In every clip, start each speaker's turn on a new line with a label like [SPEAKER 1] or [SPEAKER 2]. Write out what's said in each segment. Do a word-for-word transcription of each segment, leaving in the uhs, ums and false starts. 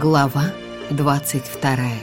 [SPEAKER 1] Глава двадцать вторая.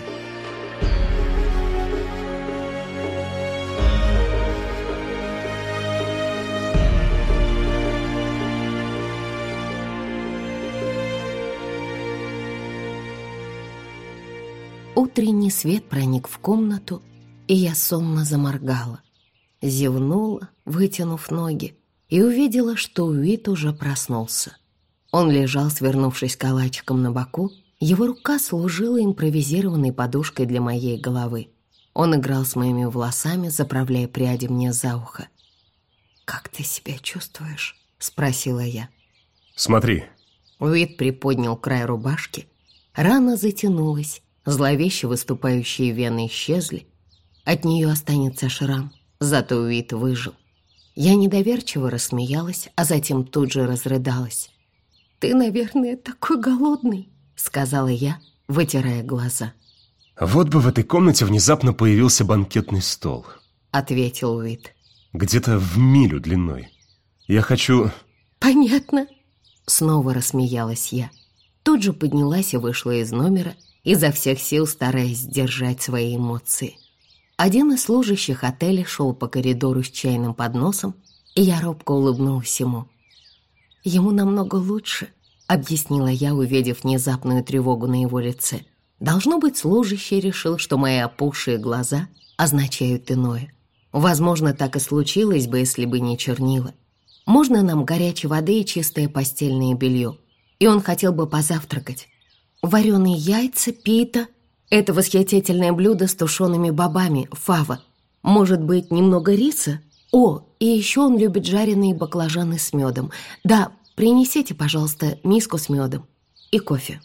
[SPEAKER 1] Утренний свет проник в комнату, и я сонно заморгала. Зевнула, вытянув ноги, и увидела, что Уит уже проснулся. Он лежал, свернувшись калачиком на боку, его рука служила импровизированной подушкой для моей головы. Он играл с моими волосами, заправляя пряди мне за ухо. «Как ты себя чувствуешь?» — спросила я.
[SPEAKER 2] «Смотри».
[SPEAKER 1] Уит приподнял край рубашки. Рана затянулась, зловеще выступающие вены исчезли. От нее останется шрам, зато Уит выжил. Я недоверчиво рассмеялась, а затем тут же разрыдалась. «Ты, наверное, такой голодный», — сказала я, вытирая глаза.
[SPEAKER 2] «Вот бы в этой комнате внезапно появился банкетный стол»,
[SPEAKER 1] — ответил Уит.
[SPEAKER 2] «Где-то в милю длиной. Я хочу...»
[SPEAKER 1] «Понятно», — снова рассмеялась я. Тут же поднялась и вышла из номера, изо всех сил стараясь сдержать свои эмоции. Один из служащих отеля шел по коридору с чайным подносом, и я робко улыбнулась ему. «Ему намного лучше», — объяснила я, увидев внезапную тревогу на его лице. Должно быть, служащий решил, что мои опухшие глаза означают иное. Возможно, так и случилось бы, если бы не чернила. Можно нам горячей воды и чистое постельное белье? И он хотел бы позавтракать. Вареные яйца, пита — это восхитительное блюдо с тушеными бобами, фава. Может быть, немного риса? О, и еще он любит жареные баклажаны с медом. Да, принесите, пожалуйста, миску с медом и кофе».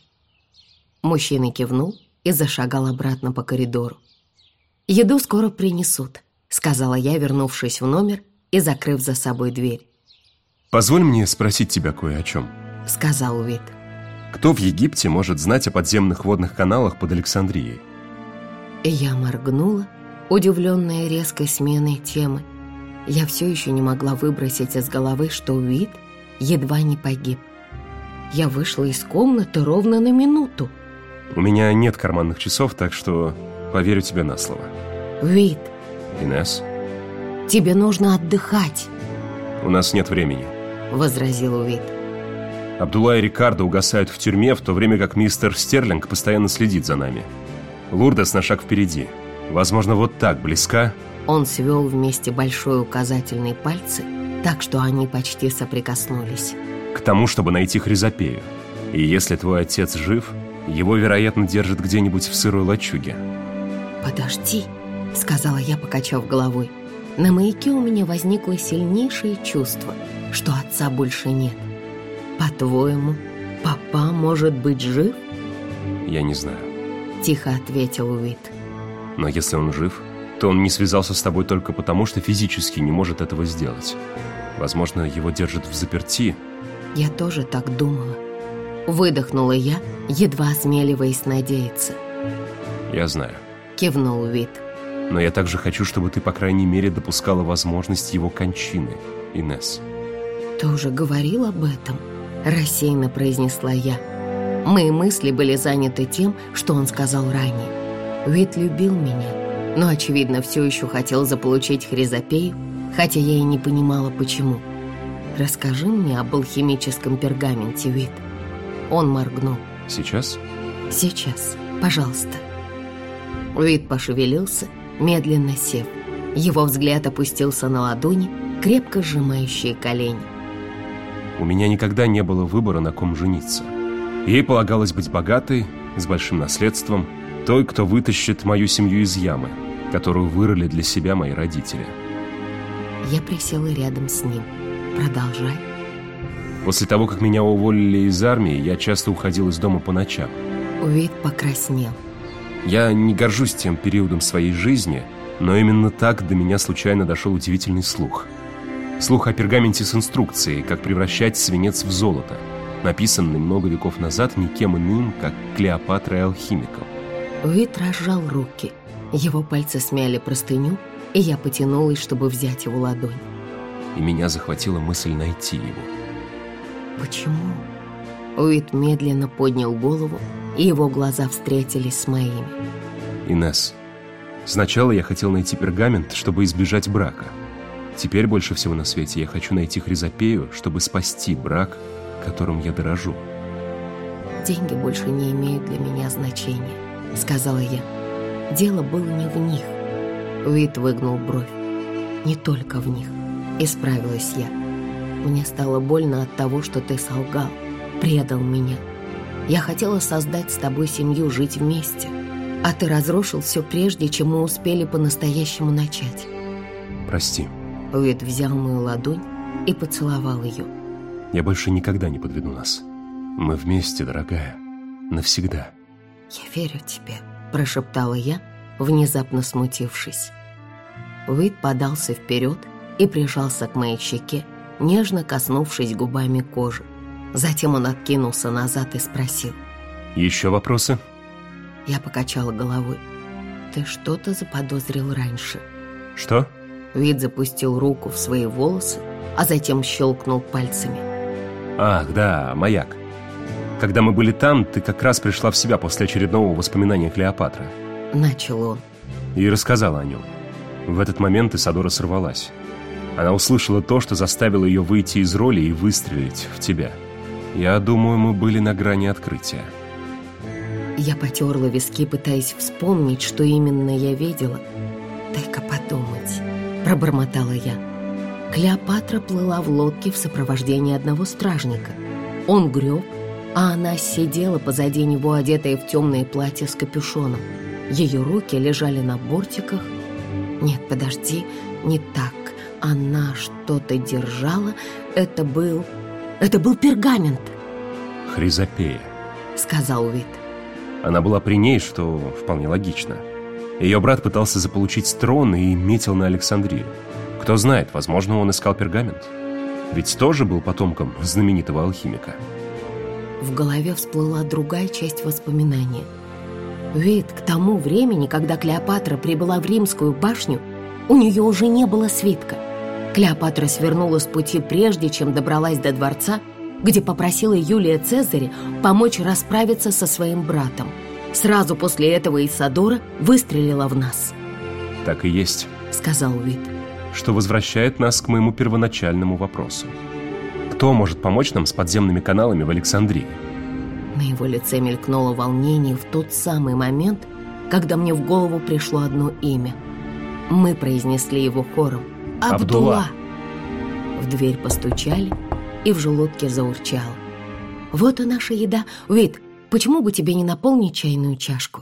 [SPEAKER 1] Мужчина кивнул и зашагал обратно по коридору. «Еду скоро принесут», — сказала я, вернувшись в номер и закрыв за собой дверь.
[SPEAKER 2] «Позволь мне спросить тебя кое о чем»,
[SPEAKER 1] — сказал Уит.
[SPEAKER 2] «Кто в Египте может знать о подземных водных каналах под Александрией?»
[SPEAKER 1] Я моргнула, удивленная резкой сменой темы. Я все еще не могла выбросить из головы, что Уит едва не погиб. Я вышла из комнаты ровно на минуту.
[SPEAKER 2] «У меня нет карманных часов, так что поверю тебе на слово».
[SPEAKER 1] «Уит».
[SPEAKER 2] «Инесс?»
[SPEAKER 1] «Тебе нужно отдыхать».
[SPEAKER 2] «У нас нет времени»,
[SPEAKER 1] — возразил Уит.
[SPEAKER 2] «Абдулла и Рикардо угасают в тюрьме, в то время как мистер Стерлинг постоянно следит за нами. Лурдес на шаг впереди. Возможно, вот так близка».
[SPEAKER 1] Он свел вместе большой указательный пальцы, так что они почти соприкоснулись.
[SPEAKER 2] «К тому, чтобы найти Хризопею. И если твой отец жив, его, вероятно, держат где-нибудь в сырой лачуге».
[SPEAKER 1] «Подожди», — сказала я, покачав головой. На маяке у меня возникло сильнейшее чувство, что отца больше нет. «По-твоему, папа может быть жив?»
[SPEAKER 2] «Я не знаю»,
[SPEAKER 1] — тихо ответил Уит.
[SPEAKER 2] «Но если он жив, то он не связался с тобой только потому, что физически не может этого сделать. Возможно, его держат в заперти».
[SPEAKER 1] «Я тоже так думала». Выдохнула я, едва осмеливаясь надеяться.
[SPEAKER 2] «Я знаю»,
[SPEAKER 1] — кивнул Уит.
[SPEAKER 2] «Но я также хочу, чтобы ты, по крайней мере, допускала возможность его кончины, Инесс».
[SPEAKER 1] «Ты уже говорил об этом?» — рассеянно произнесла я. Мои мысли были заняты тем, что он сказал ранее. Уит любил меня, но, очевидно, все еще хотел заполучить Хризопею, хотя я и не понимала, почему. «Расскажи мне об алхимическом пергаменте, Уит». Он моргнул.
[SPEAKER 2] «Сейчас?»
[SPEAKER 1] «Сейчас, пожалуйста». Уит пошевелился, медленно сев. Его взгляд опустился на ладони, крепко сжимающие колени.
[SPEAKER 2] «У меня никогда не было выбора, на ком жениться. Ей полагалось быть богатой, с большим наследством, той, кто вытащит мою семью из ямы, которую вырыли для себя мои родители».
[SPEAKER 1] Я присела рядом с ним. «Продолжай».
[SPEAKER 2] «После того, как меня уволили из армии, я часто уходил из дома по ночам».
[SPEAKER 1] Уит покраснел.
[SPEAKER 2] «Я не горжусь тем периодом своей жизни, но именно так до меня случайно дошел удивительный слух. Слух о пергаменте с инструкцией, как превращать свинец в золото, написанный много веков назад никем иным, как Клеопатрой алхимиком».
[SPEAKER 1] Уит разжал руки. Его пальцы смяли простыню, и я потянулась, чтобы взять его ладонь.
[SPEAKER 2] И меня захватила мысль найти его.
[SPEAKER 1] «Почему?» Уит медленно поднял голову, и его глаза встретились с моими.
[SPEAKER 2] Инесс, сначала я хотел найти пергамент, чтобы избежать брака. Теперь больше всего на свете я хочу найти Хризопею, чтобы спасти брак, которым я дорожу.
[SPEAKER 1] «Деньги больше не имеют для меня значения», — сказала я. «Дело было не в них». Уит выгнул бровь. «Не только в них», — исправилась я. «Мне стало больно от того, что ты солгал, предал меня. Я хотела создать с тобой семью, жить вместе, а ты разрушил все прежде, чем мы успели по-настоящему начать».
[SPEAKER 2] Прости.
[SPEAKER 1] Уит взял мою ладонь и поцеловал ее.
[SPEAKER 2] Я больше никогда не подведу нас. Мы вместе, дорогая, навсегда.
[SPEAKER 1] «Я верю тебе», — прошептала я, внезапно смутившись. Уит подался вперед и прижался к моей щеке, нежно коснувшись губами кожи. Затем он откинулся назад и спросил:
[SPEAKER 2] «Еще вопросы?»
[SPEAKER 1] Я покачала головой. «Ты что-то заподозрил раньше».
[SPEAKER 2] «Что?»
[SPEAKER 1] Уит запустил руку в свои волосы, а затем щелкнул пальцами.
[SPEAKER 2] «Ах, да, маяк. Когда мы были там, ты как раз пришла в себя после очередного воспоминания Клеопатры».
[SPEAKER 1] Начал он.
[SPEAKER 2] И рассказала о нем. В этот момент Исадора сорвалась. Она услышала то, что заставило ее выйти из роли и выстрелить в тебя. Я думаю, мы были на грани открытия.
[SPEAKER 1] Я потерла виски, пытаясь вспомнить, что именно я видела. «Дай-ка подумать», — пробормотала я. Клеопатра плыла в лодке в сопровождении одного стражника. Он греб, а она сидела позади него, одетая в темное платье с капюшоном. Ее руки лежали на бортиках. Нет, подожди, не так. Она что-то держала. Это был... Это был пергамент.
[SPEAKER 2] Хризопея,
[SPEAKER 1] сказал Уит.
[SPEAKER 2] Она была при ней, что вполне логично. Ее брат пытался заполучить трон и метил на Александрию. Кто знает, возможно, он искал пергамент. Ведь тоже был потомком знаменитого алхимика.
[SPEAKER 1] В голове всплыла другая часть воспоминания. Ведь к тому времени, когда Клеопатра прибыла в Римскую башню, у нее уже не было свитка. Клеопатра свернула с пути прежде, чем добралась до дворца, где попросила Юлия Цезаря помочь расправиться со своим братом. Сразу после этого Исадора выстрелила в нас.
[SPEAKER 2] Так и есть,
[SPEAKER 1] сказал Уит.
[SPEAKER 2] Что возвращает нас к моему первоначальному вопросу. Кто может помочь нам с подземными каналами в Александрии?
[SPEAKER 1] На его лице мелькнуло волнение в тот самый момент, когда мне в голову пришло одно имя. Мы произнесли его хором. Абдулла. В дверь постучали, и в желудке заурчало. Вот и наша еда. Уит, почему бы тебе не наполнить чайную чашку?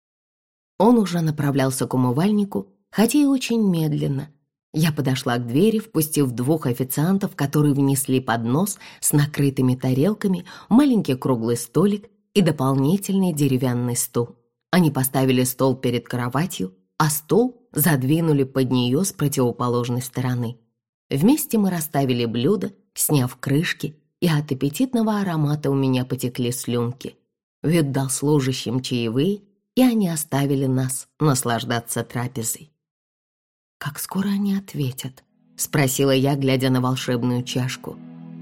[SPEAKER 1] Он уже направлялся к умывальнику, хотя и очень медленно. Я подошла к двери, впустив двух официантов, которые внесли поднос с накрытыми тарелками, маленький круглый столик и дополнительный деревянный стул. Они поставили стол перед кроватью, а стол задвинули под нее с противоположной стороны. Вместе мы расставили блюда, сняв крышки, и от аппетитного аромата у меня потекли слюнки. Вид дал служащим чаевые, и они оставили нас наслаждаться трапезой. «Как скоро они ответят?» — спросила я, глядя на волшебную чашку.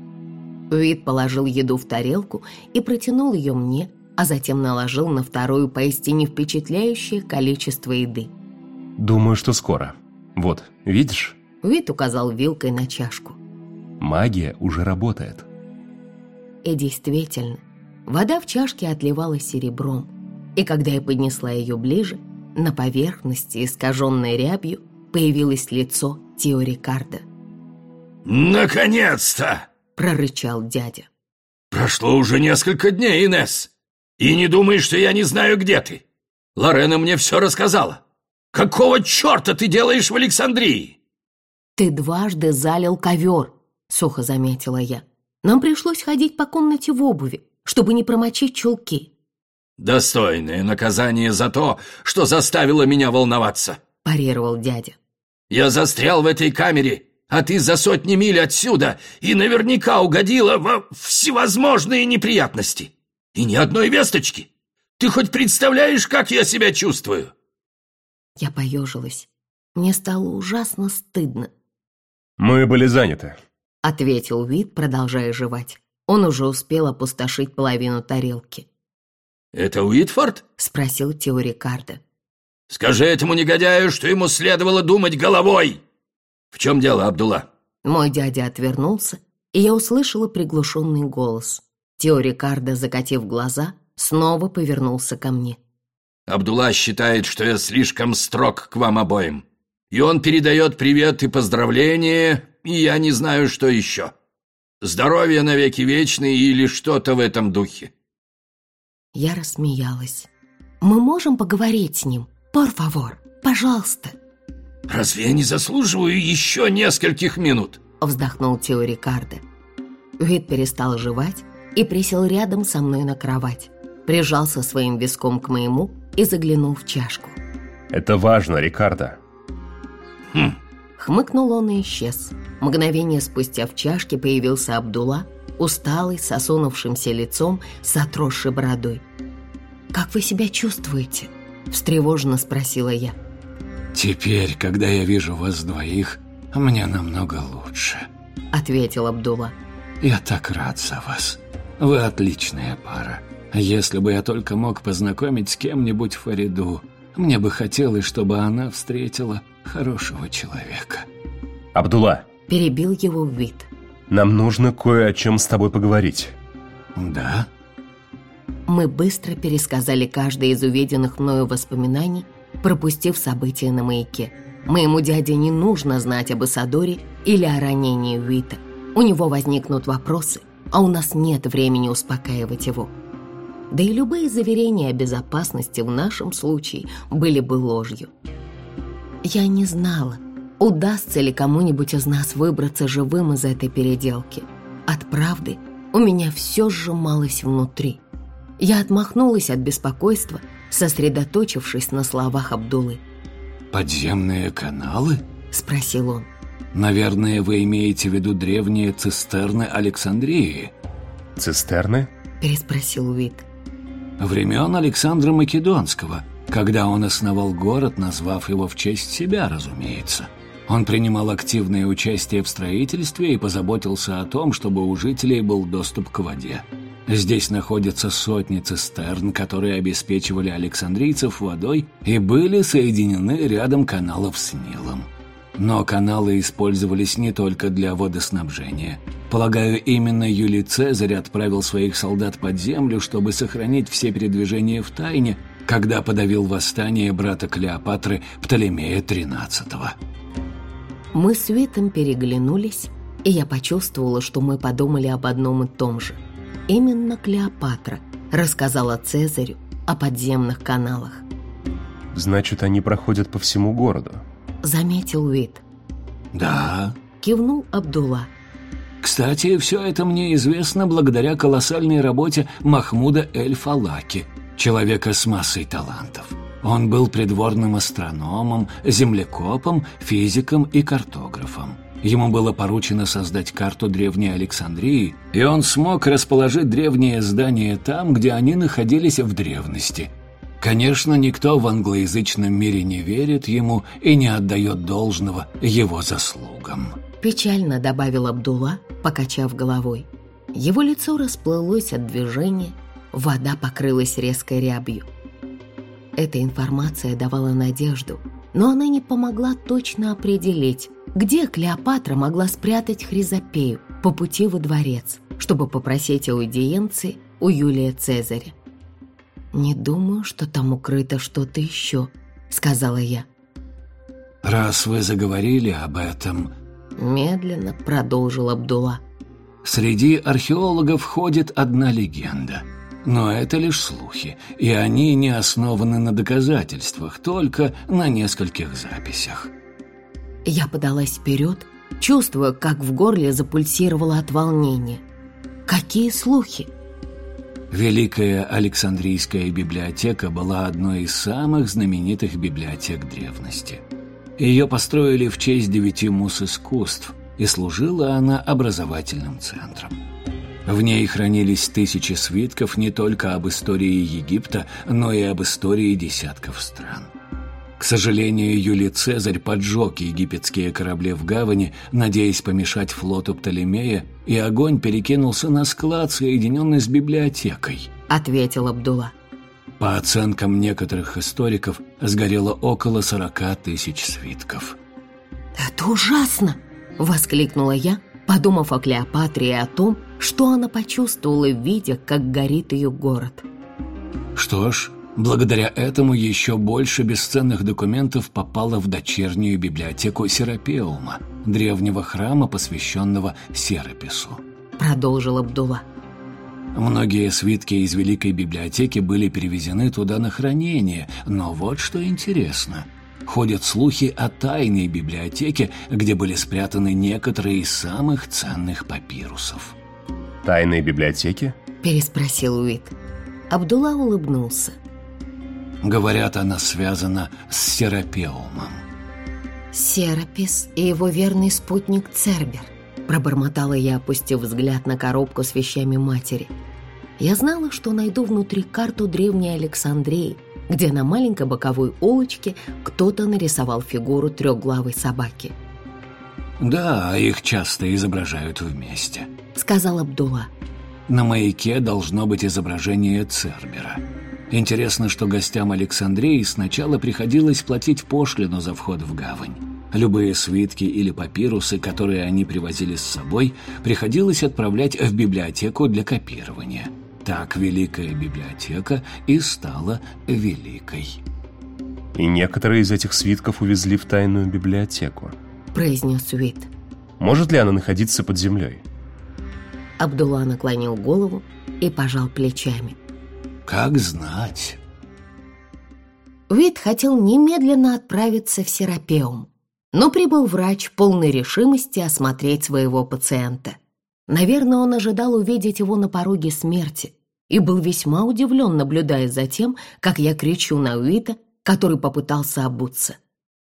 [SPEAKER 1] Уит положил еду в тарелку и протянул ее мне, а затем наложил на вторую поистине впечатляющее количество еды.
[SPEAKER 2] «Думаю, что скоро. Вот, видишь?»
[SPEAKER 1] Уит указал вилкой на чашку.
[SPEAKER 2] «Магия уже работает».
[SPEAKER 1] И действительно, вода в чашке отливала серебром, и когда я поднесла ее ближе, на поверхности, искаженной рябью, появилось лицо Тио Рикардо.
[SPEAKER 3] «Наконец-то!» —
[SPEAKER 1] прорычал дядя.
[SPEAKER 3] «Прошло уже несколько дней, Инесс, и не думай, что я не знаю, где ты. Лорена мне все рассказала. Какого черта ты делаешь в Александрии?»
[SPEAKER 1] «Ты дважды залил ковер», — сухо заметила я. «Нам пришлось ходить по комнате в обуви, чтобы не промочить чулки».
[SPEAKER 3] «Достойное наказание за то, что заставило меня волноваться», —
[SPEAKER 1] парировал дядя.
[SPEAKER 3] «Я застрял в этой камере, а ты за сотни миль отсюда и наверняка угодила во всевозможные неприятности. И ни одной весточки. Ты хоть представляешь, как я себя чувствую?»
[SPEAKER 1] Я поежилась. Мне стало ужасно стыдно.
[SPEAKER 2] «Мы были заняты»,
[SPEAKER 1] — ответил Уит, продолжая жевать. Он уже успел опустошить половину тарелки.
[SPEAKER 3] «Это Уитфорд?»
[SPEAKER 1] — спросил Тео Рикардо.
[SPEAKER 3] «Скажи этому негодяю, что ему следовало думать головой! В чем дело, Абдулла?»
[SPEAKER 1] Мой дядя отвернулся, и я услышала приглушенный голос. Тео Рикардо, закатив глаза, снова повернулся ко мне.
[SPEAKER 3] «Абдулла считает, что я слишком строг к вам обоим. И он передает привет и поздравления, и я не знаю, что еще. Здоровье навеки вечный или что-то в этом духе».
[SPEAKER 1] Я рассмеялась. «Мы можем поговорить с ним? Por favor, пожалуйста».
[SPEAKER 3] «Разве я не заслуживаю еще нескольких минут?»
[SPEAKER 1] — вздохнул Тео Рикардо. Вид перестал жевать и присел рядом со мной на кровать, прижался своим виском к моему и заглянул в чашку.
[SPEAKER 2] «Это важно, Рикардо».
[SPEAKER 3] «Хм».
[SPEAKER 1] Хмыкнул он и исчез. Мгновение спустя в чашке появился Абдулла, усталый, с осунувшимся лицом, с отросшей бородой. «Как вы себя чувствуете?» — встревоженно спросила я.
[SPEAKER 4] «Теперь, когда я вижу вас двоих, мне намного лучше»,
[SPEAKER 1] — ответил Абдулла.
[SPEAKER 4] «Я так рад за вас. Вы отличная пара. Если бы я только мог познакомить с кем-нибудь Фариду, мне бы хотелось, чтобы она встретила хорошего человека».
[SPEAKER 2] «Абдулла!»
[SPEAKER 1] — перебил его Вид.
[SPEAKER 2] «Нам нужно кое о чем с тобой поговорить».
[SPEAKER 4] «Да?»
[SPEAKER 1] Мы быстро пересказали каждое из увиденных мною воспоминаний, пропустив события на маяке. Моему дяде не нужно знать об Исадоре или о ранении Уита. У него возникнут вопросы, а у нас нет времени успокаивать его. Да и любые заверения о безопасности в нашем случае были бы ложью. Я не знала, удастся ли кому-нибудь из нас выбраться живым из этой переделки. От правды у меня все сжималось внутри. Я отмахнулась от беспокойства, сосредоточившись на словах Абдуллы.
[SPEAKER 4] «Подземные каналы?»
[SPEAKER 1] — спросил он.
[SPEAKER 4] «Наверное, вы имеете в виду древние цистерны Александрии?»
[SPEAKER 2] «Цистерны?»
[SPEAKER 1] — переспросил Уит.
[SPEAKER 4] «Времен Александра Македонского, когда он основал город, назвав его в честь себя, разумеется. Он принимал активное участие в строительстве и позаботился о том, чтобы у жителей был доступ к воде. Здесь находятся сотни цистерн, которые обеспечивали александрийцев водой и были соединены рядом каналов с Нилом. Но каналы использовались не только для водоснабжения. Полагаю, именно Юлий Цезарь отправил своих солдат под землю, чтобы сохранить все передвижения в тайне, когда подавил восстание брата Клеопатры Птолемея тринадцатого.
[SPEAKER 1] Мы с Уитом переглянулись, и я почувствовала, что мы подумали об одном и том же. Именно Клеопатра рассказала Цезарю о подземных каналах.
[SPEAKER 2] «Значит, они проходят по всему городу»,
[SPEAKER 1] — заметил Уит.
[SPEAKER 4] «Да»,
[SPEAKER 1] — кивнул Абдулла.
[SPEAKER 4] «Кстати, все это мне известно благодаря колоссальной работе Махмуда эль-Фалаки, человека с массой талантов. Он был придворным астрономом, землекопом, физиком и картографом. Ему было поручено создать карту Древней Александрии, и он смог расположить древние здания там, где они находились в древности. Конечно, никто в англоязычном мире не верит ему и не отдает должного его заслугам».
[SPEAKER 1] Печально добавил Абдулла, покачав головой. Его лицо расплылось от движения, вода покрылась резкой рябью. Эта информация давала надежду, но она не помогла точно определить, где Клеопатра могла спрятать Хризопею по пути во дворец, чтобы попросить аудиенции у Юлия Цезаря. «Не думаю, что там укрыто что-то еще», — сказала я.
[SPEAKER 4] «Раз вы заговорили об этом...»
[SPEAKER 1] — медленно продолжил Абдулла.
[SPEAKER 4] «Среди археологов ходит одна легенда. Но это лишь слухи, и они не основаны на доказательствах, только на нескольких записях».
[SPEAKER 1] Я подалась вперед, чувствуя, как в горле запульсировало от волнения. «Какие слухи?»
[SPEAKER 4] Великая Александрийская библиотека была одной из самых знаменитых библиотек древности. Ее построили в честь девяти мус искусств, и служила она образовательным центром. В ней хранились тысячи свитков не только об истории Египта, но и об истории десятков стран. К К сожалению, Юлий Цезарь поджег египетские корабли в гавани, надеясь помешать флоту Птолемея, и огонь перекинулся на склад, соединенный с библиотекой», —
[SPEAKER 1] ответил Абдулла.
[SPEAKER 4] По оценкам некоторых историков, сгорело около сорока тысяч свитков.
[SPEAKER 1] «Это ужасно!» — воскликнула я, подумав о Клеопатре и о том, что она почувствовала, видя, как горит ее город.
[SPEAKER 4] Что ж, благодаря этому еще больше бесценных документов попало в дочернюю библиотеку Серапеума, древнего храма, посвященного Серапису.
[SPEAKER 1] Продолжил Абдулла.
[SPEAKER 4] Многие свитки из Великой библиотеки были перевезены туда на хранение, но вот что интересно. Ходят слухи о тайной библиотеке, где были спрятаны некоторые из самых ценных папирусов.
[SPEAKER 2] «Тайной библиотеки?»
[SPEAKER 1] — переспросил Уит. Абдулла улыбнулся.
[SPEAKER 4] Говорят, она связана с Серапеумом.
[SPEAKER 1] «Серапис и его верный спутник Цербер», — пробормотала я, опустив взгляд на коробку с вещами матери. Я знала, что найду внутри карту древней Александрии, где на маленькой боковой улочке кто-то нарисовал фигуру трехглавой собаки.
[SPEAKER 4] «Да, их часто изображают вместе»,
[SPEAKER 1] — сказал Абдулла.
[SPEAKER 4] «На маяке должно быть изображение Цербера. Интересно, что гостям Александрии сначала приходилось платить пошлину за вход в гавань. Любые свитки или папирусы, которые они привозили с собой, приходилось отправлять в библиотеку для копирования. Так Великая библиотека и стала великой».
[SPEAKER 2] «И некоторые из этих свитков увезли в тайную библиотеку»,
[SPEAKER 1] — произнес Уит.
[SPEAKER 2] «Может ли она находиться под землей?»
[SPEAKER 1] Абдулла наклонил голову и пожал плечами.
[SPEAKER 4] «Как знать».
[SPEAKER 1] Уит хотел немедленно отправиться в Серапеум, но прибыл врач полной решимости осмотреть своего пациента. Наверное, он ожидал увидеть его на пороге смерти и был весьма удивлен, наблюдая за тем, как я кричу на Уита, который попытался обуться.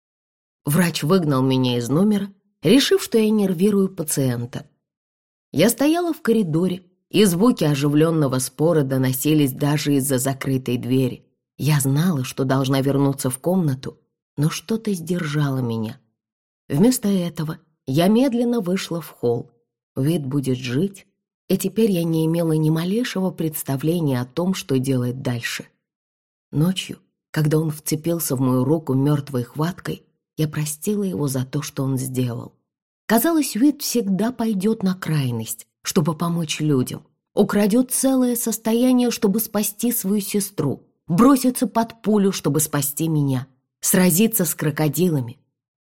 [SPEAKER 1] Врач выгнал меня из номера, решив, что я нервирую пациента. Я стояла в коридоре, и звуки оживленного спора доносились даже из-за закрытой двери. Я знала, что должна вернуться в комнату, но что-то сдержало меня. Вместо этого я медленно вышла в холл. Уит будет жить, и теперь я не имела ни малейшего представления о том, что делать дальше. Ночью, когда он вцепился в мою руку мертвой хваткой, я простила его за то, что он сделал. Казалось, Уит всегда пойдет на крайность, чтобы помочь людям, украдет целое состояние, чтобы спасти свою сестру, бросится под пулю, чтобы спасти меня, сразиться с крокодилами.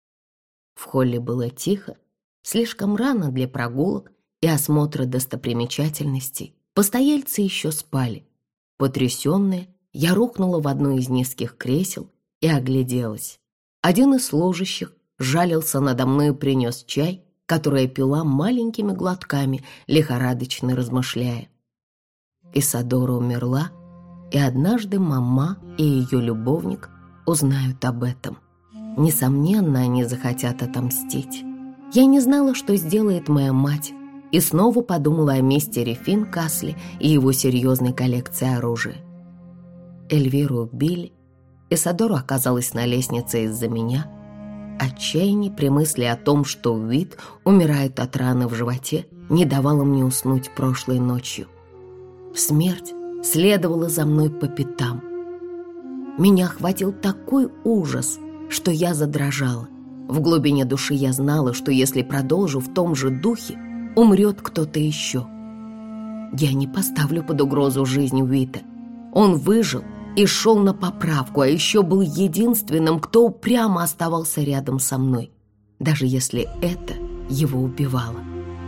[SPEAKER 1] В холле было тихо, слишком рано для прогулок и осмотра достопримечательностей. Постояльцы еще спали. Потрясенная, я рухнула в одно из низких кресел и огляделась. Один из служащих жалился надо мной и принес чай, который я пила маленькими глотками, лихорадочно размышляя. Исадора умерла, и однажды мама и ее любовник узнают об этом. Несомненно, они захотят отомстить. Я не знала, что сделает моя мать, и снова подумала о мистере Финкасле и его серьезной коллекции оружия. Эльвиру убили, Исадора оказалась на лестнице из-за меня. Отчаяние при мысли о том, что Уит умирает от раны в животе, не давало мне уснуть прошлой ночью. Смерть следовала за мной по пятам. Меня охватил такой ужас, что я задрожала. В глубине души я знала, что если продолжу в том же духе, умрет кто-то еще. Я не поставлю под угрозу жизнь Уита. Он выжил и шел на поправку, а еще был единственным, кто упрямо оставался рядом со мной, даже если это его убивало.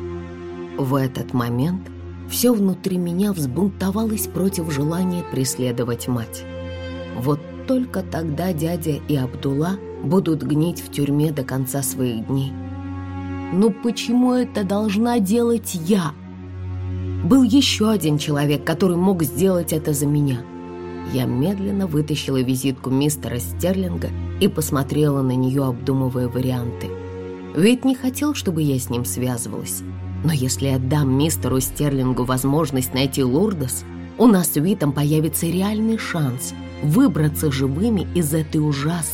[SPEAKER 1] В этот момент все внутри меня взбунтовалось против желания преследовать мать. Вот только тогда дядя и Абдулла будут гнить в тюрьме до конца своих дней. Но почему это должна делать я? Был еще один человек, который мог сделать это за меня. Я медленно вытащила визитку мистера Стерлинга и посмотрела на нее, обдумывая варианты. Уит не хотел, чтобы я с ним связывалась. Но если я дам мистеру Стерлингу возможность найти Лурдос, у нас с Уитом появится реальный шанс выбраться живыми из этой ужасной,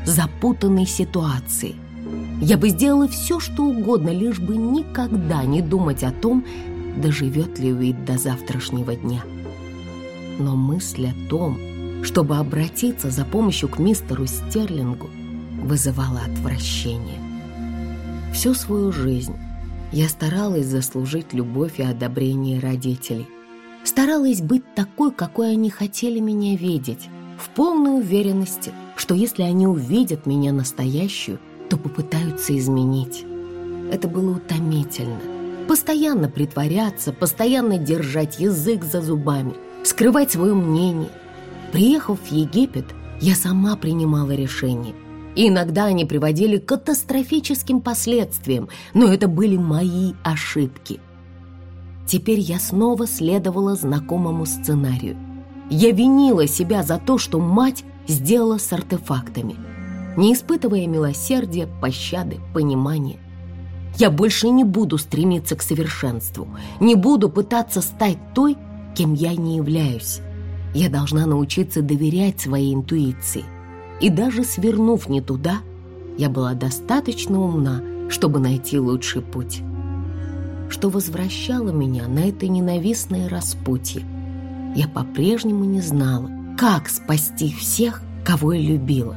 [SPEAKER 1] запутанной ситуации. Я бы сделала все, что угодно, лишь бы никогда не думать о том, доживет ли Уит до завтрашнего дня. Но мысль о том, чтобы обратиться за помощью к мистеру Стерлингу, вызывала отвращение. Всю свою жизнь я старалась заслужить любовь и одобрение родителей. Старалась быть такой, какой они хотели меня видеть, в полной уверенности, что если они увидят меня настоящую, то попытаются изменить. Это было утомительно. Постоянно притворяться, постоянно держать язык за зубами, скрывать свое мнение. Приехав в Египет, я сама принимала решения. И иногда они приводили к катастрофическим последствиям, но это были мои ошибки. Теперь я снова следовала знакомому сценарию. Я винила себя за то, что мать сделала с артефактами, не испытывая милосердия, пощады, понимания. Я больше не буду стремиться к совершенству, не буду пытаться стать той, кем я не являюсь. Я должна научиться доверять своей интуиции. И даже свернув не туда, я была достаточно умна, чтобы найти лучший путь. Что возвращало меня на это ненавистное распутье, я по-прежнему не знала, как спасти всех, кого я любила.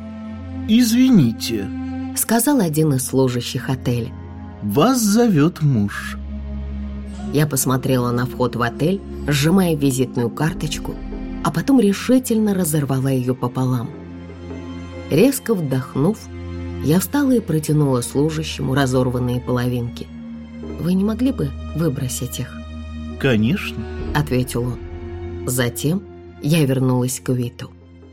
[SPEAKER 5] «Извините»,
[SPEAKER 1] — сказал один из служащих отеля.
[SPEAKER 5] «Вас зовет муж».
[SPEAKER 1] Я посмотрела на вход в отель, сжимая визитную карточку, а потом решительно разорвала ее пополам. Резко вдохнув, я встала и протянула служащему разорванные половинки. «Вы не могли бы выбросить их?»
[SPEAKER 5] «Конечно»,
[SPEAKER 1] — ответил он. Затем я вернулась к Уиту.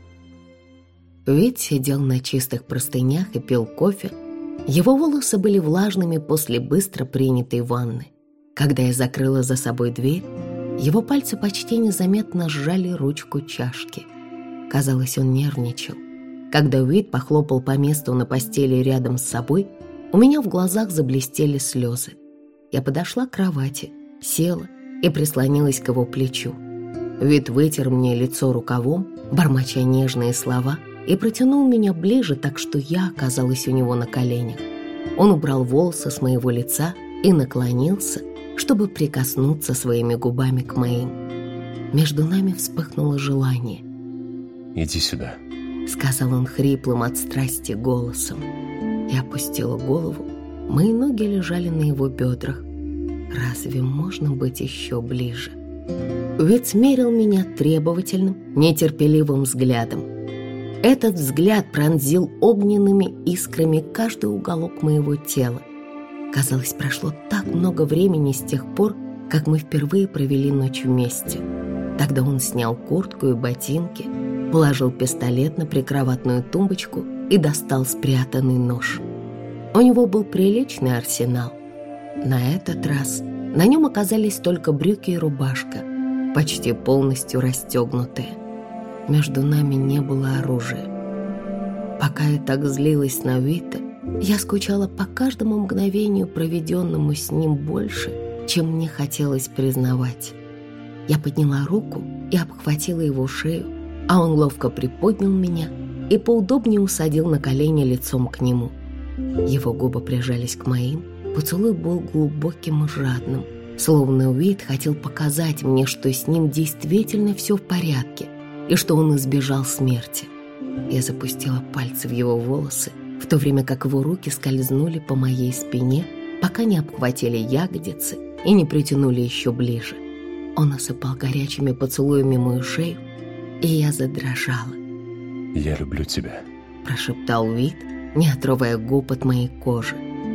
[SPEAKER 1] Уит сидел на чистых простынях и пил кофе. Его волосы были влажными после быстро принятой ванны. Когда я закрыла за собой дверь, его пальцы почти незаметно сжали ручку чашки. Казалось, он нервничал. Когда Уит похлопал по месту на постели рядом с собой, у меня в глазах заблестели слезы. Я подошла к кровати, села и прислонилась к его плечу. Уит вытер мне лицо рукавом, бормоча нежные слова, и протянул меня ближе, так что я оказалась у него на коленях. Он убрал волосы с моего лица и наклонился, чтобы прикоснуться своими губами к моим. Между нами вспыхнуло желание.
[SPEAKER 2] «Иди сюда»,
[SPEAKER 1] — сказал он хриплым от страсти голосом. Я опустила голову. Мои ноги лежали на его бедрах. Разве можно быть еще ближе? Уит смерил меня требовательным, нетерпеливым взглядом. Этот взгляд пронзил огненными искрами каждый уголок моего тела. Казалось, прошло так много времени с тех пор, как мы впервые провели ночь вместе. Тогда он снял куртку и ботинки, положил пистолет на прикроватную тумбочку и достал спрятанный нож. У него был приличный арсенал. На этот раз на нем оказались только брюки и рубашка, почти полностью расстегнутые. Между нами не было оружия. Пока я так злилась на Уита, я скучала по каждому мгновению, проведенному с ним, больше, чем мне хотелось признавать. Я подняла руку и обхватила его шею, а он ловко приподнял меня и поудобнее усадил на колени лицом к нему. Его губы прижались к моим, поцелуй был глубоким и жадным, словно Уит хотел показать мне, что с ним действительно все в порядке и что он избежал смерти. Я запустила пальцы в его волосы, в то время как его руки скользнули по моей спине, пока не обхватили ягодицы и не притянули еще ближе. Он осыпал горячими поцелуями мою шею, и я задрожала.
[SPEAKER 2] «Я люблю тебя»,
[SPEAKER 1] — прошептал Уит, не отрывая губ от моей кожи.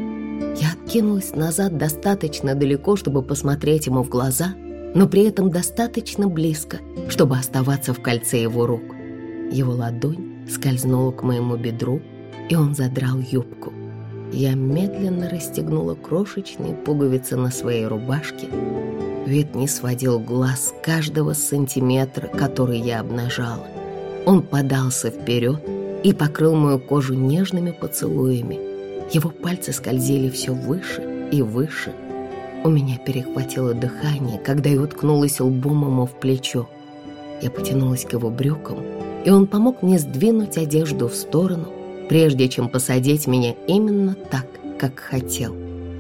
[SPEAKER 1] Я откинулась назад достаточно далеко, чтобы посмотреть ему в глаза, но при этом достаточно близко, чтобы оставаться в кольце его рук. Его ладонь скользнула к моему бедру, и он задрал юбку. Я медленно расстегнула крошечные пуговицы на своей рубашке. Уит не сводил глаз с каждого сантиметра, который я обнажала. Он подался вперед и покрыл мою кожу нежными поцелуями. Его пальцы скользили все выше и выше. У меня перехватило дыхание, когда я уткнулась лбом ему в плечо. Я потянулась к его брюкам, и он помог мне сдвинуть одежду в сторону, прежде чем посадить меня именно так, как хотел.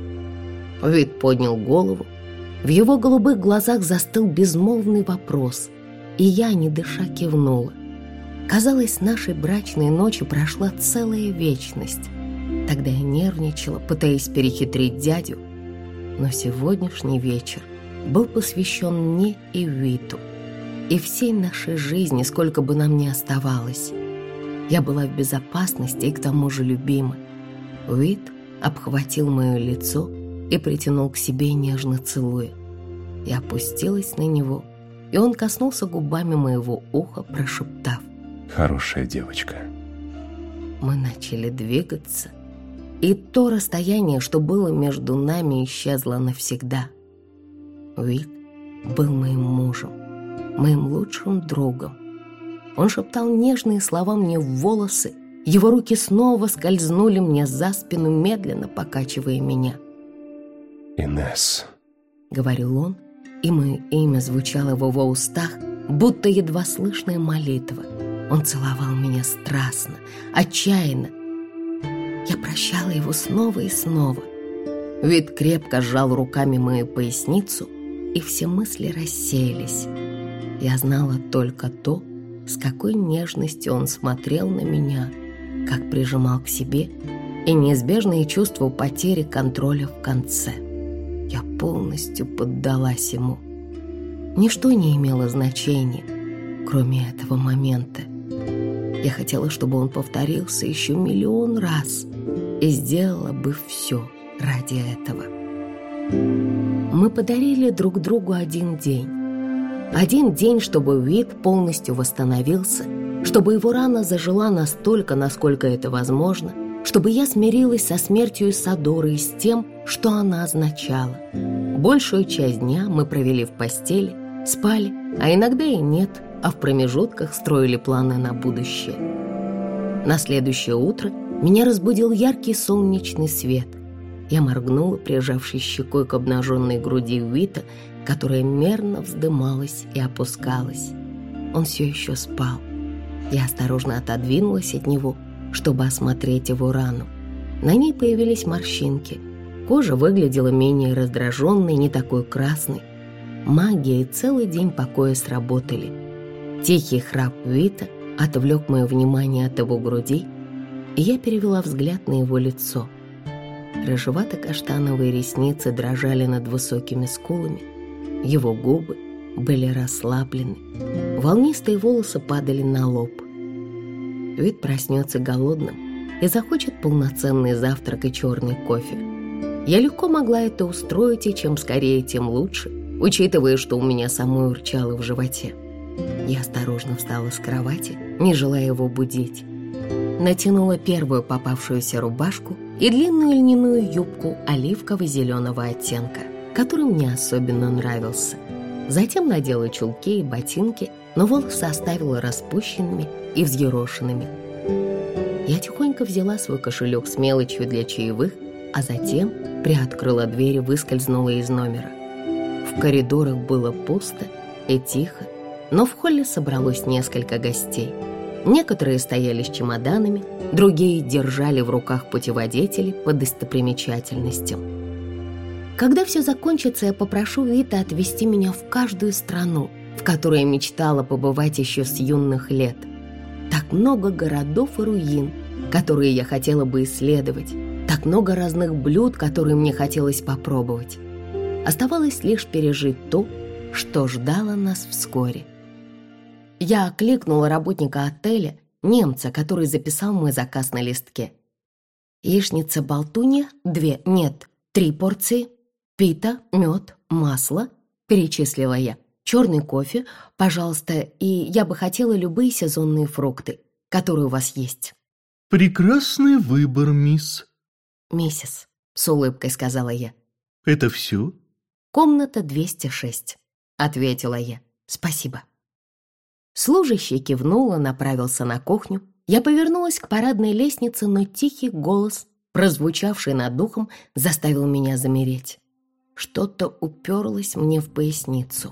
[SPEAKER 1] Вид поднял голову. В его голубых глазах застыл безмолвный вопрос, и я, не дыша, кивнула. Казалось, с нашей брачной ночи прошла целая вечность. Тогда я нервничала, пытаясь перехитрить дядю, но сегодняшний вечер был посвящен мне и Виту, и всей нашей жизни, сколько бы нам ни оставалось. Я была в безопасности и к тому же любима. Вит обхватил мое лицо и притянул к себе, нежно целуя. Я опустилась на него, и он коснулся губами моего уха, прошептав:
[SPEAKER 2] «Хорошая девочка».
[SPEAKER 1] Мы начали двигаться, и то расстояние, что было между нами, исчезло навсегда. Вит был моим мужем, моим лучшим другом. Он шептал нежные слова мне в волосы, его руки снова скользнули мне за спину, медленно покачивая меня.
[SPEAKER 2] «Инесс»,
[SPEAKER 1] — говорил он, и мое имя звучало в его устах, будто едва слышная молитва. Он целовал меня страстно, отчаянно. Я прощала его снова и снова. Вид крепко сжал руками мою поясницу, и все мысли рассеялись. Я знала только то, с какой нежностью он смотрел на меня, как прижимал к себе, и неизбежные чувства потери контроля в конце. Я полностью поддалась ему. Ничто не имело значения, кроме этого момента. Я хотела, чтобы он повторился еще миллион раз, и сделала бы все ради этого. Мы подарили друг другу один день. Один день, чтобы Вит полностью восстановился, чтобы его рана зажила настолько, насколько это возможно, чтобы я смирилась со смертью Исадоры и с тем, что она означала. Большую часть дня мы провели в постели, спали, а иногда и нет, а в промежутках строили планы на будущее. На следующее утро меня разбудил яркий солнечный свет. Я моргнула, прижавшись щекой к обнаженной груди Вита, которая мерно вздымалась и опускалась. Он все еще спал. Я осторожно отодвинулась от него, чтобы осмотреть его рану. На ней появились морщинки. Кожа выглядела менее раздраженной, не такой красной. Магия и целый день покоя сработали. Тихий храп Вита отвлек мое внимание от его груди, и я перевела взгляд на его лицо. Рыжевато-каштановые ресницы дрожали над высокими скулами, его губы были расслаблены, волнистые волосы падали на лоб. Вит проснется голодным и захочет полноценный завтрак и черный кофе. Я легко могла это устроить, и чем скорее, тем лучше, учитывая, что у меня самой урчало в животе. Я осторожно встала с кровати, не желая его будить. Натянула первую попавшуюся рубашку и длинную льняную юбку оливково-зеленого оттенка, который мне особенно нравился. Затем надела чулки и ботинки, но волосы оставила распущенными и взъерошенными. Я тихонько взяла свой кошелек с мелочью для чаевых, а затем приоткрыла дверь и выскользнула из номера. В коридорах было пусто и тихо, но в холле собралось несколько гостей. Некоторые стояли с чемоданами, другие держали в руках путеводители по достопримечательностям. Когда все закончится, я попрошу Вита отвезти меня в каждую страну, в которой я мечтала побывать еще с юных лет. Так много городов и руин, которые я хотела бы исследовать, так много разных блюд, которые мне хотелось попробовать. Оставалось лишь пережить то, что ждало нас вскоре. Я окликнула работника отеля, немца, который записал мой заказ на листке. Яичница-болтунья, две, нет, три порции, пита, мед, масло, перечислила я. Черный кофе, пожалуйста, и я бы хотела любые сезонные фрукты, которые у вас есть.
[SPEAKER 5] Прекрасный выбор, мисс.
[SPEAKER 1] Миссис, с улыбкой сказала я.
[SPEAKER 5] Это все?
[SPEAKER 1] Комната двести шесть, ответила я. Спасибо. Служащий кивнул и направился на кухню. Я повернулась к парадной лестнице, но тихий голос, прозвучавший над духом, заставил меня замереть. Что-то уперлось мне в поясницу.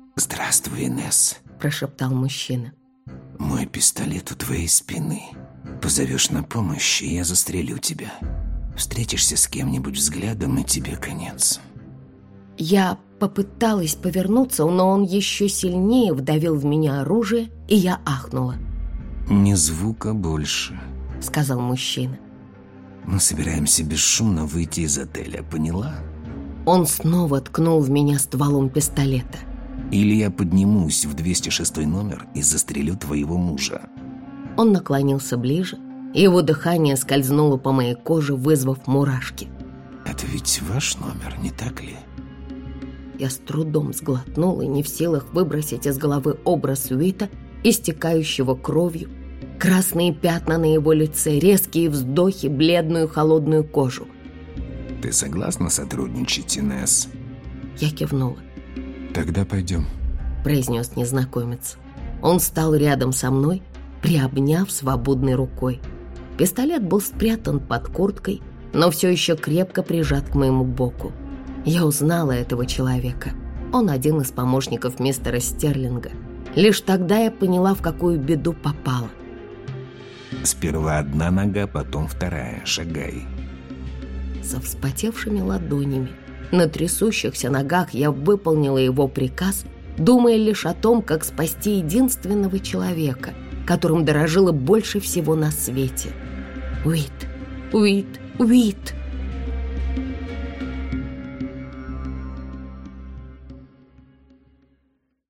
[SPEAKER 3] «Здравствуй, Инесс»,
[SPEAKER 1] — прошептал мужчина.
[SPEAKER 3] «Мой пистолет у твоей спины.
[SPEAKER 6] Позовешь на помощь, и я застрелю тебя. Встретишься с кем-нибудь взглядом, и тебе конец.
[SPEAKER 1] Я попыталась повернуться, но он еще сильнее вдавил в меня оружие, и я ахнула.
[SPEAKER 6] «Ни звука больше»,
[SPEAKER 1] — сказал мужчина.
[SPEAKER 6] «Мы собираемся бесшумно выйти из отеля, поняла?»
[SPEAKER 1] Он снова ткнул в меня стволом пистолета.
[SPEAKER 6] «Или я поднимусь в двести шестой номер и застрелю твоего мужа».
[SPEAKER 1] Он наклонился ближе, и его дыхание скользнуло по моей коже, вызвав мурашки.
[SPEAKER 6] «Это ведь ваш номер, не так ли?»
[SPEAKER 1] Я с трудом сглотнула, не в силах выбросить из головы образ Уита, истекающего кровью, красные пятна на его лице, резкие вздохи, бледную холодную кожу.
[SPEAKER 6] «Ты согласна сотрудничать, Инесс?»
[SPEAKER 1] Я кивнула.
[SPEAKER 6] «Тогда пойдем»,
[SPEAKER 1] — произнес незнакомец. Он стал рядом со мной, приобняв свободной рукой. Пистолет был спрятан под курткой, но все еще крепко прижат к моему боку. Я узнала этого человека. Он один из помощников мистера Стерлинга. Лишь тогда я поняла, в какую беду попала.
[SPEAKER 6] «Сперва одна нога, потом вторая. Шагай».
[SPEAKER 1] Со вспотевшими ладонями, на трясущихся ногах я выполнила его приказ, думая лишь о том, как спасти единственного человека, которым дорожила больше всего на свете. Уит, Уит, Уит!